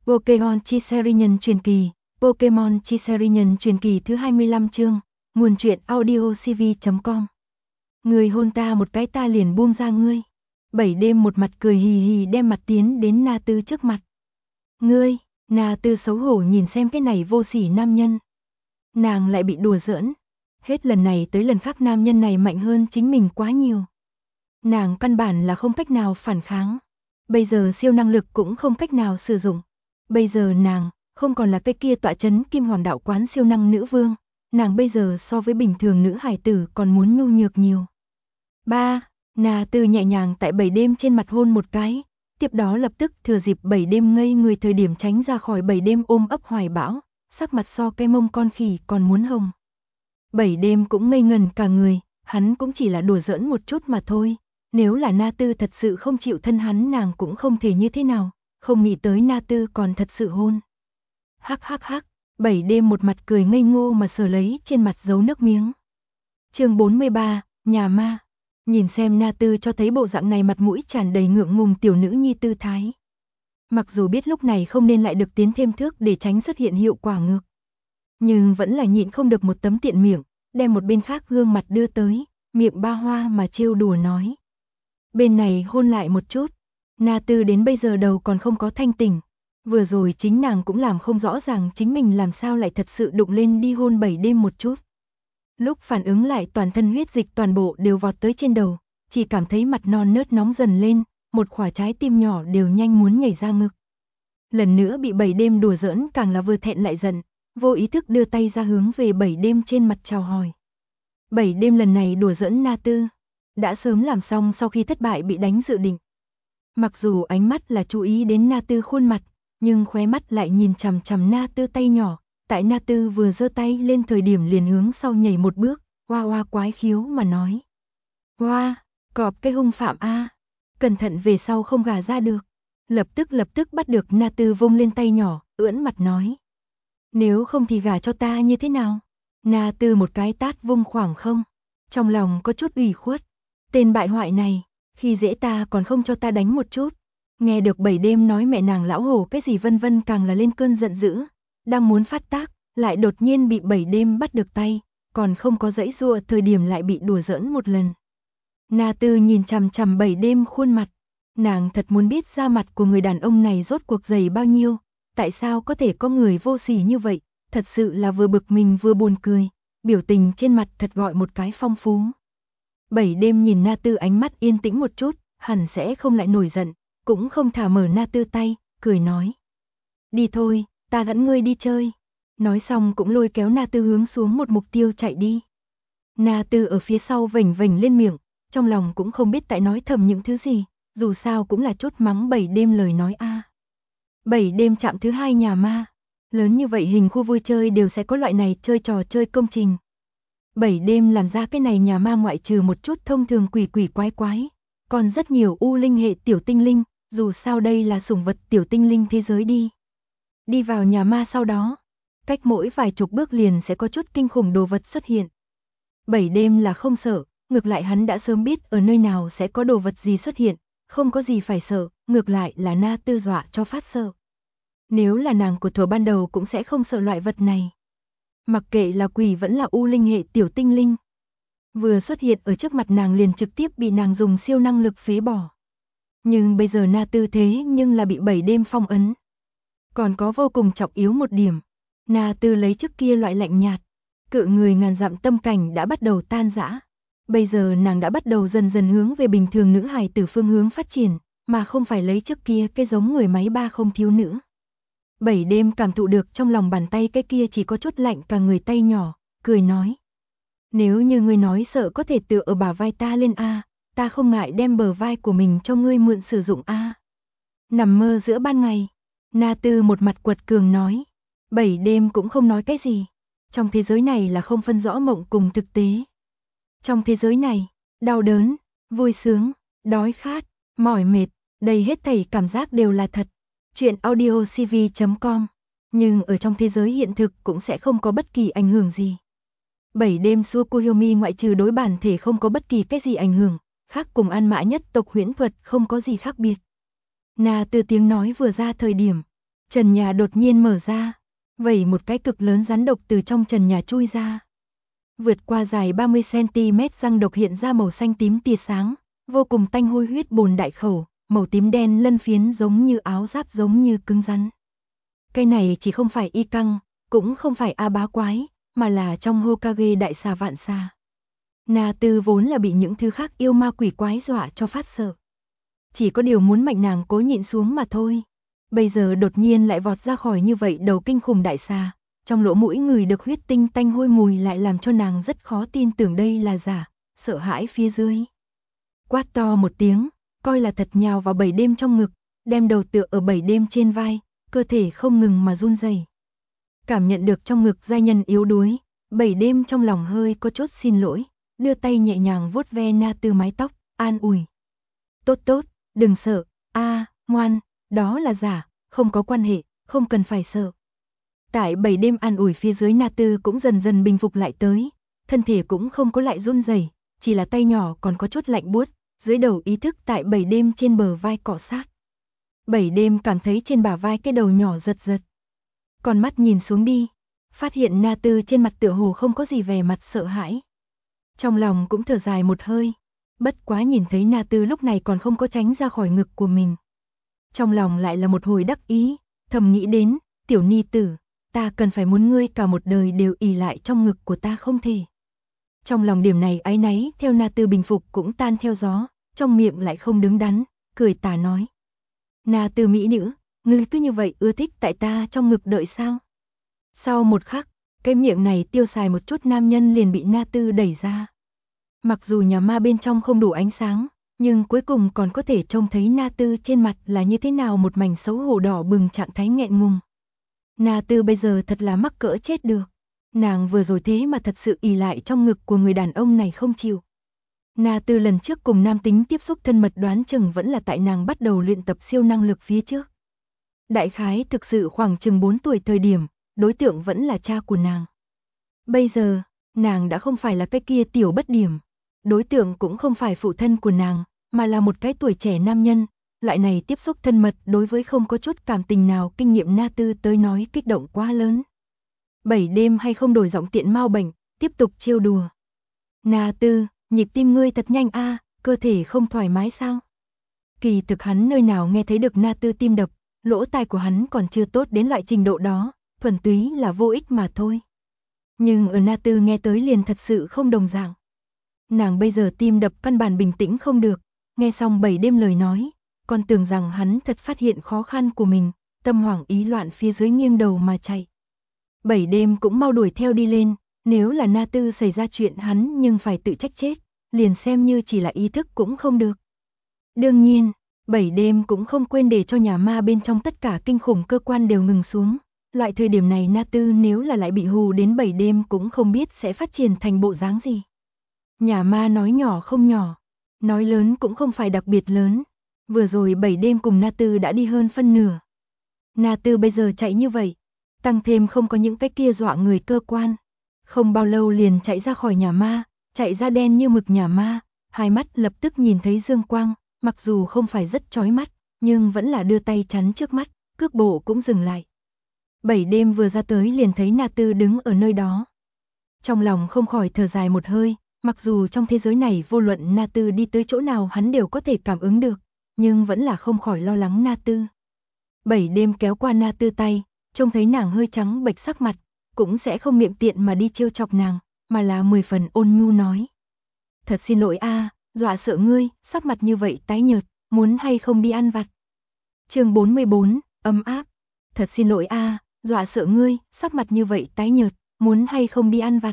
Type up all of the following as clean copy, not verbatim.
Pokémon Chi Series nhân truyền kỳ, Pokémon Chi Series nhân truyền kỳ thứ 25 chương, nguồn truyện audiocv.com. Người hôn ta một cái ta liền buông ra ngươi. 7 đêm một mặt cười hì hì đem mặt tiến đến Na Tư trước mặt. Ngươi, Na Tư xấu hổ nhìn xem cái này vô sỉ nam nhân. Nàng lại bị đùa giỡn. Hết lần này tới lần khác nam nhân này mạnh hơn chính mình quá nhiều. Nàng căn bản là không cách nào phản kháng. Bây giờ siêu năng lực cũng không cách nào sử dụng. Bây giờ nàng, không còn là cái kia tọa chấn Kim Hoàng Đạo Quán siêu năng nữ vương. Nàng bây giờ so với bình thường nữ hải tử còn muốn nhu nhược nhiều. Na Tư nhẹ nhàng tại 7 đêm trên mặt hôn một cái. Tiếp đó lập tức thừa dịp 7 đêm ngây người thời điểm tránh ra khỏi 7 đêm ôm ấp hoài bão. Sắc mặt so cái mông con khỉ còn muốn hồng. 7 đêm cũng ngây ngần cả người. Hắn cũng chỉ là đùa giỡn một chút mà thôi. Nếu là Na Tư thật sự không chịu thân hắn nàng cũng không thể như thế nào. Không nghĩ tới Na Tư còn thật sự hôn. Hắc hắc hắc. 7 đêm một mặt cười ngây ngô mà sờ lấy trên mặt dấu nước miếng. Chương 43, nhà ma. Nhìn xem Na Tư cho thấy bộ dạng này mặt mũi tràn đầy ngượng ngùng tiểu nữ nhi tư thái. Mặc dù biết lúc này không nên lại được tiến thêm thước để tránh xuất hiện hiệu quả ngược. Nhưng vẫn là nhịn không được một tấm tiện miệng, đem một bên khác gương mặt đưa tới, miệng ba hoa mà trêu đùa nói. Bên này hôn lại một chút, Na Tư đến bây giờ đầu còn không có thanh tỉnh. Vừa rồi chính nàng cũng làm không rõ ràng chính mình làm sao lại thật sự đụng lên đi hôn 7 đêm một chút. Lúc phản ứng lại toàn thân huyết dịch toàn bộ đều vọt tới trên đầu, chỉ cảm thấy mặt non nớt nóng dần lên, một quả trái tim nhỏ đều nhanh muốn nhảy ra ngực. Lần nữa bị 7 đêm đùa giỡn càng là vừa thẹn lại giận, vô ý thức đưa tay ra hướng về 7 đêm trên mặt chào hỏi. 7 đêm lần này đùa giỡn Na Tư, đã sớm làm xong sau khi thất bại bị đánh dự định. Mặc dù ánh mắt là chú ý đến Na Tư khuôn mặt, nhưng khóe mắt lại nhìn chằm chằm Na Tư tay nhỏ, tại Na Tư vừa giơ tay lên thời điểm liền hướng sau nhảy một bước, hoa hoa quái khiếu mà nói. Hoa, cọp cái hung phạm a, cẩn thận về sau không gả ra được. Lập tức bắt được Na Tư vung lên tay nhỏ, ưỡn mặt nói. Nếu không thì gả cho ta như thế nào? Na Tư một cái tát vung khoảng không, trong lòng có chút ủy khuất. Tên bại hoại này, khi dễ ta còn không cho ta đánh một chút. Nghe được 7 đêm nói mẹ nàng lão hổ cái gì vân vân càng là lên cơn giận dữ, đang muốn phát tác, lại đột nhiên bị 7 đêm bắt được tay, còn không có giãy giụa thời điểm lại bị đùa giỡn một lần. Na Tư nhìn chằm chằm 7 đêm khuôn mặt, nàng thật muốn biết da mặt của người đàn ông này rốt cuộc dày bao nhiêu, tại sao có thể có người vô sỉ như vậy, thật sự là vừa bực mình vừa buồn cười, biểu tình trên mặt thật gọi một cái phong phú. 7 đêm nhìn Na Tư ánh mắt yên tĩnh một chút, hẳn sẽ không lại nổi giận, cũng không thả mở Na Tư tay, cười nói. Đi thôi, ta dẫn ngươi đi chơi. Nói xong cũng lôi kéo Na Tư hướng xuống một mục tiêu chạy đi. Na Tư ở phía sau vểnh vểnh lên miệng, trong lòng cũng không biết tại nói thầm những thứ gì, dù sao cũng là chút mắng 7 đêm lời nói a. 7 đêm trạm thứ 2 nhà ma, lớn như vậy hình khu vui chơi đều sẽ có loại này chơi trò chơi công trình. 7 đêm làm ra cái này nhà ma ngoại trừ một chút thông thường quỷ quỷ quái quái, còn rất nhiều u linh hệ tiểu tinh linh, dù sao đây là sủng vật tiểu tinh linh thế giới đi. Đi vào nhà ma sau đó, cách mỗi vài chục bước liền sẽ có chút kinh khủng đồ vật xuất hiện. 7 đêm là không sợ, ngược lại hắn đã sớm biết ở nơi nào sẽ có đồ vật gì xuất hiện, không có gì phải sợ, ngược lại là Na Tư dọa cho phát sợ. Nếu là nàng của thuở ban đầu cũng sẽ không sợ loại vật này. Mặc kệ là quỷ vẫn là u linh hệ tiểu tinh linh. Vừa xuất hiện ở trước mặt nàng liền trực tiếp bị nàng dùng siêu năng lực phế bỏ. Nhưng bây giờ Na Tư thế nhưng là bị 7 đêm phong ấn. Còn có vô cùng trọng yếu một điểm. Na Tư lấy trước kia loại lạnh nhạt, cự người ngàn dặm tâm cảnh đã bắt đầu tan rã. Bây giờ nàng đã bắt đầu dần dần hướng về bình thường nữ hài tử phương hướng phát triển, mà không phải lấy trước kia cái giống người máy ba không thiếu nữ. 7 đêm cảm thụ được trong lòng bàn tay cái kia chỉ có chút lạnh cả người tay nhỏ, cười nói. Nếu như ngươi nói sợ có thể tựa ở bả vai ta lên a, ta không ngại đem bờ vai của mình cho ngươi mượn sử dụng a. Nằm mơ giữa ban ngày, Na Tư một mặt quật cường nói. 7 đêm cũng không nói cái gì. Trong thế giới này là không phân rõ mộng cùng thực tế. Trong thế giới này, đau đớn, vui sướng, đói khát, mỏi mệt, đầy hết thảy cảm giác đều là thật. Chuyện audiocv.com. Nhưng ở trong thế giới hiện thực cũng sẽ không có bất kỳ ảnh hưởng gì. 7 đêm Tsukuyomi ngoại trừ đối bản thể không có bất kỳ cái gì ảnh hưởng, khác cùng An Mã nhất tộc huyễn thuật không có gì khác biệt. Na Tư tiếng nói vừa ra thời điểm, Trần nhà đột nhiên mở ra, vẩy một cái cực lớn rắn độc từ trong trần nhà chui ra. Vượt qua dài 30cm răng độc hiện ra màu xanh tím tia sáng, vô cùng tanh hôi huyết bùn đại khẩu, màu tím đen lân phiến giống như áo giáp giống như cứng rắn. Cái này chỉ không phải y căng, cũng không phải A bá quái, mà là trong Hokage đại xà vạn xà. Na Tư vốn là bị những thứ khác yêu ma quỷ quái dọa cho phát sợ. Chỉ có điều muốn mạnh nàng cố nhịn xuống mà thôi. Bây giờ đột nhiên lại vọt ra khỏi như vậy đầu kinh khủng đại xà, trong lỗ mũi người được huyết tinh tanh hôi mùi lại làm cho nàng rất khó tin tưởng đây là giả, sợ hãi phía dưới. Quát to một tiếng, coi là thật nhào vào Bảy Đêm trong ngực, đem đầu tựa ở Bảy Đêm trên vai, cơ thể không ngừng mà run rẩy. Cảm nhận được trong ngực giai nhân yếu đuối, Bảy Đêm trong lòng hơi có chút xin lỗi, đưa tay nhẹ nhàng vuốt ve Na Tư mái tóc, an ủi. Tốt tốt, đừng sợ, ngoan, đó là giả, không có quan hệ, không cần phải sợ. Tại Bảy Đêm an ủi phía dưới Na Tư cũng dần dần bình phục lại tới, thân thể cũng không có lại run rẩy, chỉ là tay nhỏ còn có chút lạnh buốt, dưới đầu ý thức tại Bảy Đêm trên bờ vai cọ sát. Bảy Đêm cảm thấy trên bả vai cái đầu nhỏ giật giật. Còn mắt nhìn xuống đi, phát hiện Na Tư trên mặt tựa hồ không có gì vẻ mặt sợ hãi. Trong lòng cũng thở dài một hơi, bất quá nhìn thấy Na Tư lúc này còn không có tránh ra khỏi ngực của mình. Trong lòng lại là một hồi đắc ý, thầm nghĩ đến, tiểu ni tử, ta cần phải muốn ngươi cả một đời đều ỷ lại trong ngực của ta không thể. Trong lòng điểm này áy náy theo Na Tư bình phục cũng tan theo gió, trong miệng lại không đứng đắn, cười tà nói. Na Tư mỹ nữ, ngươi cứ như vậy ưa thích tại ta trong ngực đợi sao? Sau một khắc, cái miệng này tiêu xài một chút nam nhân liền bị Na Tư đẩy ra. Mặc dù nhà ma bên trong không đủ ánh sáng, nhưng cuối cùng còn có thể trông thấy Na Tư trên mặt là như thế nào một mảnh xấu hổ đỏ bừng trạng thái nghẹn ngùng. Na Tư bây giờ thật là mắc cỡ chết được. Nàng vừa rồi thế mà thật sự ỷ lại trong ngực của người đàn ông này không chịu. Na Tư lần trước cùng nam tính tiếp xúc thân mật đoán chừng vẫn là tại nàng bắt đầu luyện tập siêu năng lực phía trước. Đại khái thực sự khoảng chừng 4 tuổi thời điểm, đối tượng vẫn là cha của nàng. Bây giờ, nàng đã không phải là cái kia tiểu bất điểm. Đối tượng cũng không phải phụ thân của nàng, mà là một cái tuổi trẻ nam nhân. Loại này tiếp xúc thân mật đối với không có chút cảm tình nào kinh nghiệm Na Tư tới nói kích động quá lớn. 7 Đêm hay không đổi giọng tiện mau bệnh, tiếp tục trêu đùa. Na Tư, nhịp tim ngươi thật nhanh cơ thể không thoải mái sao? Kỳ thực hắn nơi nào nghe thấy được Na Tư tim đập, lỗ tai của hắn còn chưa tốt đến loại trình độ đó, thuần túy là vô ích mà thôi. Nhưng ở Na Tư nghe tới liền thật sự không đồng dạng. Nàng bây giờ tim đập căn bản bình tĩnh không được, nghe xong 7 Đêm lời nói, còn tưởng rằng hắn thật phát hiện khó khăn của mình, tâm hoảng ý loạn phía dưới nghiêng đầu mà chạy. 7 Đêm cũng mau đuổi theo đi lên, nếu là Na Tư xảy ra chuyện hắn nhưng phải tự trách chết, liền xem như chỉ là ý thức cũng không được. Đương nhiên, 7 Đêm cũng không quên để cho nhà ma bên trong tất cả kinh khủng cơ quan đều ngừng xuống. Loại thời điểm này Na Tư nếu là lại bị hù đến 7 Đêm cũng không biết sẽ phát triển thành bộ dáng gì. Nhà ma nói nhỏ không nhỏ, nói lớn cũng không phải đặc biệt lớn. Vừa rồi 7 Đêm cùng Na Tư đã đi hơn phân nửa. Na Tư bây giờ chạy như vậy, tăng thêm không có những cái kia dọa người cơ quan. Không bao lâu liền chạy ra khỏi nhà ma, chạy ra đen như mực nhà ma, hai mắt lập tức nhìn thấy dương quang, mặc dù không phải rất chói mắt, nhưng vẫn là đưa tay chắn trước mắt, cước bộ cũng dừng lại. 7 Đêm vừa ra tới liền thấy Na Tư đứng ở nơi đó. Trong lòng không khỏi thở dài một hơi, mặc dù trong thế giới này vô luận Na Tư đi tới chỗ nào hắn đều có thể cảm ứng được, nhưng vẫn là không khỏi lo lắng Na Tư. 7 Đêm kéo qua Na Tư tay, trông thấy nàng hơi trắng bệch sắc mặt, cũng sẽ không miệng tiện mà đi trêu chọc nàng, mà là 10 phần ôn nhu nói. Thật xin lỗi dọa sợ ngươi, sắc mặt như vậy tái nhợt, muốn hay không đi ăn vặt. Chương 44, ấm áp. Thật xin lỗi dọa sợ ngươi, sắc mặt như vậy tái nhợt, muốn hay không đi ăn vặt.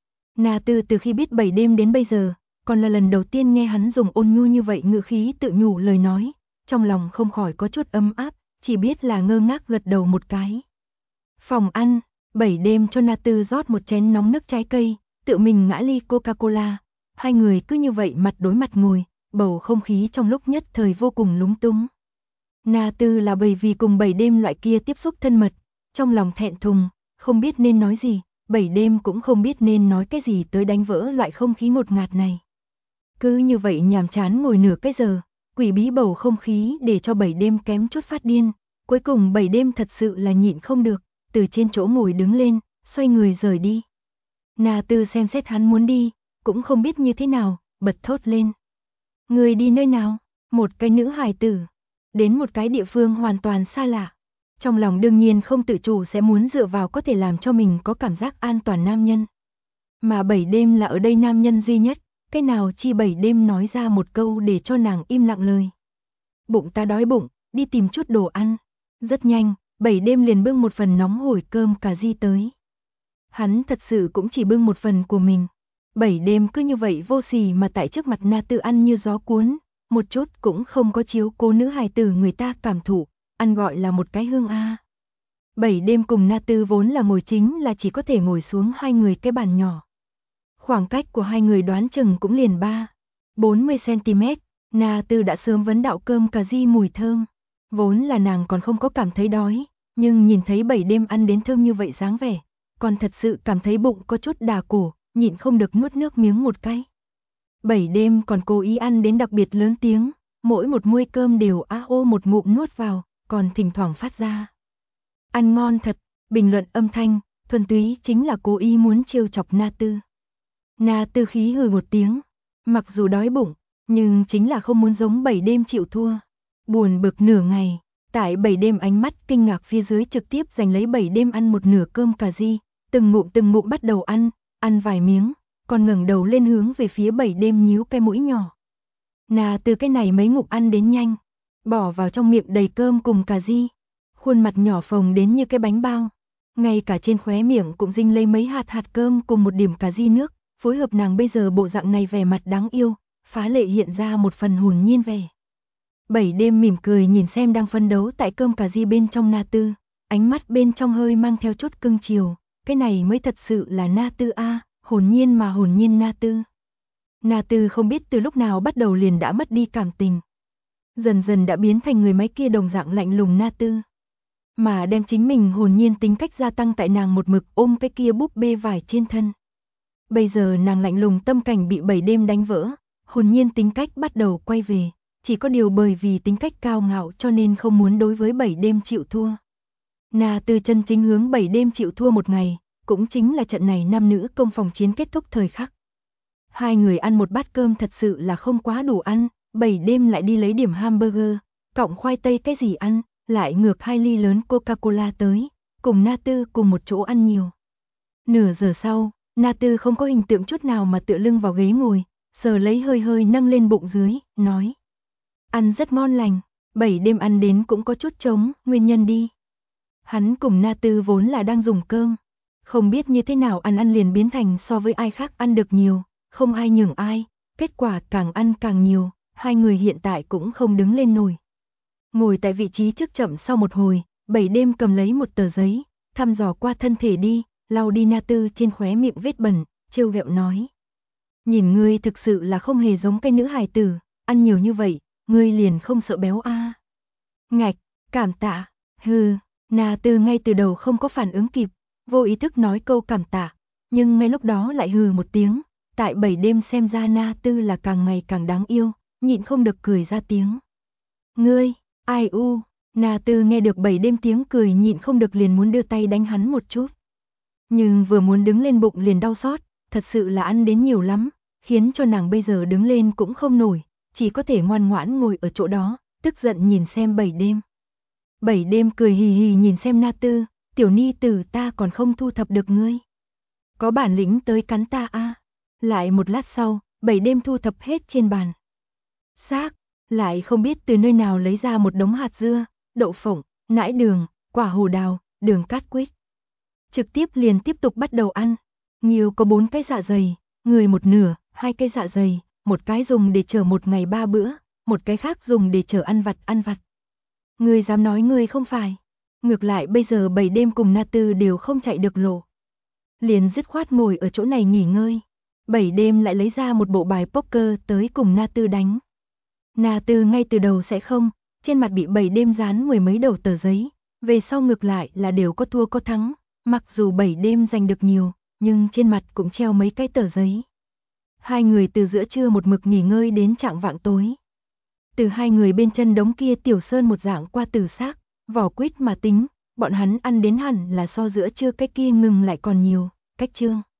Na Tư từ khi biết 7 Đêm đến bây giờ, còn là lần đầu tiên nghe hắn dùng ôn nhu như vậy ngữ khí tự nhủ lời nói, trong lòng không khỏi có chút ấm áp, chỉ biết là ngơ ngác gật đầu một cái. Phòng ăn, 7 Đêm cho Na Tư rót một chén nóng nước trái cây, tự mình ngã ly Coca-Cola. Hai người cứ như vậy mặt đối mặt ngồi, bầu không khí trong lúc nhất thời vô cùng lúng túng. Na Tư là bởi vì cùng 7 Đêm loại kia tiếp xúc thân mật, trong lòng thẹn thùng, không biết nên nói gì, 7 Đêm cũng không biết nên nói cái gì tới đánh vỡ loại không khí ngột ngạt này. Cứ như vậy nhàm chán ngồi nửa cái giờ, quỷ bí bầu không khí để cho 7 Đêm kém chút phát điên, Cuối cùng 7 đêm thật sự là nhịn không được, từ trên chỗ ngồi đứng lên, xoay người rời đi. Na Tư xem xét hắn muốn đi, cũng không biết như thế nào, bật thốt lên. Người đi nơi nào? Một cái nữ hài tử. Đến một cái địa phương hoàn toàn xa lạ. Trong lòng đương nhiên không tự chủ sẽ muốn dựa vào có thể làm cho mình có cảm giác an toàn nam nhân. Mà 7 đêm là ở đây nam nhân duy nhất, cái nào chi 7 đêm nói ra một câu để cho nàng im lặng lời. Bụng ta đói bụng, đi tìm chút đồ ăn. Rất nhanh, 7 đêm liền bưng một phần nóng hổi cơm cà ri tới. Hắn thật sự cũng chỉ bưng một phần của mình. 7 đêm cứ như vậy vô sỉ mà tại trước mặt Na Tư ăn như gió cuốn, một chút cũng không có chiếu cố nữ hài tử người ta cảm thụ, ăn gọi là một cái hương a. 7 đêm cùng Na Tư vốn là ngồi chính là chỉ có thể ngồi xuống hai người cái bàn nhỏ. Khoảng cách của hai người đoán chừng cũng liền 40 cm, Na Tư đã sớm vấn đạo cơm cà ri mùi thơm. Vốn là nàng còn không có cảm thấy đói, nhưng nhìn thấy 7 đêm ăn đến thơm như vậy dáng vẻ, còn thật sự cảm thấy bụng có chút đà cổ, nhịn không được nuốt nước miếng một cái. 7 đêm còn cố ý ăn đến đặc biệt lớn tiếng, mỗi một muôi cơm đều a ô một ngụm nuốt vào, còn thỉnh thoảng phát ra. Ăn ngon thật, bình luận âm thanh, thuần túy chính là cố ý muốn trêu chọc Na Tư. Na Tư khí hừ một tiếng, mặc dù đói bụng, nhưng chính là không muốn giống 7 đêm chịu thua. Buồn bực nửa ngày, tại 7 đêm ánh mắt kinh ngạc phía dưới trực tiếp giành lấy 7 đêm ăn một nửa cơm cà ri, từng ngụm bắt đầu ăn vài miếng, còn ngẩng đầu lên hướng về phía 7 đêm nhíu cái mũi nhỏ. Na Tư cái này mấy ngụm ăn đến nhanh, bỏ vào trong miệng đầy cơm cùng cà ri, khuôn mặt nhỏ phồng đến như cái bánh bao, ngay cả trên khóe miệng cũng dinh lấy mấy hạt cơm cùng một điểm cà ri nước, phối hợp nàng bây giờ bộ dạng này vẻ mặt đáng yêu, phá lệ hiện ra một phần hồn nhiên vẻ. 7 đêm mỉm cười nhìn xem đang phân đấu tại cơm cà ri bên trong Na Tư, ánh mắt bên trong hơi mang theo chút cưng chiều, cái này mới thật sự là Na Tư a, hồn nhiên mà hồn nhiên Na Tư. Na Tư không biết từ lúc nào bắt đầu liền đã mất đi cảm tình. Dần dần đã biến thành người máy kia đồng dạng lạnh lùng Na Tư. Mà đem chính mình hồn nhiên tính cách gia tăng tại nàng một mực ôm cái kia búp bê vải trên thân. Bây giờ nàng lạnh lùng tâm cảnh bị 7 đêm đánh vỡ, hồn nhiên tính cách bắt đầu quay về. Chỉ có điều bởi vì tính cách cao ngạo cho nên không muốn đối với 7 đêm chịu thua. Na Tư chân chính hướng 7 đêm chịu thua một ngày, cũng chính là trận này nam nữ công phòng chiến kết thúc thời khắc. Hai người ăn một bát cơm thật sự là không quá đủ ăn, 7 đêm lại đi lấy điểm hamburger, cọng khoai tây cái gì ăn, lại ngược 2 ly lớn Coca-Cola tới, cùng Na Tư cùng một chỗ ăn nhiều. Nửa giờ sau, Na Tư không có hình tượng chút nào mà tựa lưng vào ghế ngồi, sờ lấy hơi nâng lên bụng dưới, nói. Ăn rất ngon lành, 7 đêm ăn đến cũng có chút trống, nguyên nhân đi. Hắn cùng Na Tư vốn là đang dùng cơm, không biết như thế nào ăn liền biến thành so với ai khác ăn được nhiều, không ai nhường ai, kết quả càng ăn càng nhiều, hai người hiện tại cũng không đứng lên nổi. Ngồi tại vị trí trước chậm sau một hồi, 7 đêm cầm lấy một tờ giấy, thăm dò qua thân thể đi, lau đi Na Tư trên khóe miệng vết bẩn, trêu ghẹo nói. Nhìn ngươi thực sự là không hề giống cái nữ hài tử, ăn nhiều như vậy, ngươi liền không sợ béo a? Ngạch, cảm tạ, hừ, Na Tư ngay từ đầu không có phản ứng kịp, vô ý thức nói câu cảm tạ, nhưng ngay lúc đó lại hừ một tiếng, tại 7 đêm xem ra Na Tư là càng ngày càng đáng yêu, nhịn không được cười ra tiếng. Ngươi, ai u, Na Tư nghe được 7 đêm tiếng cười nhịn không được liền muốn đưa tay đánh hắn một chút. Nhưng vừa muốn đứng lên bụng liền đau xót, thật sự là ăn đến nhiều lắm, khiến cho nàng bây giờ đứng lên cũng không nổi, chỉ có thể ngoan ngoãn ngồi ở chỗ đó, tức giận nhìn xem 7 đêm. 7 đêm cười hì hì nhìn xem Na Tư, tiểu ni tử ta còn không thu thập được ngươi. Có bản lĩnh tới cắn ta a. Lại một lát sau, 7 đêm thu thập hết trên bàn. Xác, lại không biết từ nơi nào lấy ra một đống hạt dưa, đậu phộng, nãi đường, quả hồ đào, đường cát quýt. Trực tiếp liền tiếp tục bắt đầu ăn. Nhiều có 4 cái dạ dày, người một nửa, 2 cái dạ dày, một cái dùng để chở một ngày 3 bữa, một cái khác dùng để chở ăn vặt. Ngươi dám nói ngươi không phải. Ngược lại bây giờ 7 đêm cùng Na Tư đều không chạy được lộ. Liền dứt khoát ngồi ở chỗ này nghỉ ngơi. 7 đêm lại lấy ra một bộ bài poker tới cùng Na Tư đánh. Na Tư ngay từ đầu sẽ không, trên mặt bị 7 đêm dán 10 mấy đầu tờ giấy, về sau ngược lại là đều có thua có thắng, mặc dù 7 đêm giành được nhiều, nhưng trên mặt cũng treo mấy cái tờ giấy. Hai người từ giữa trưa một mực nghỉ ngơi đến chạng vạng tối. Từ hai người bên chân đống kia tiểu sơn một dạng qua từ xác, Vỏ quýt mà tính, bọn hắn ăn đến hẳn là so giữa trưa cái kia ngừng lại còn nhiều. Cách chương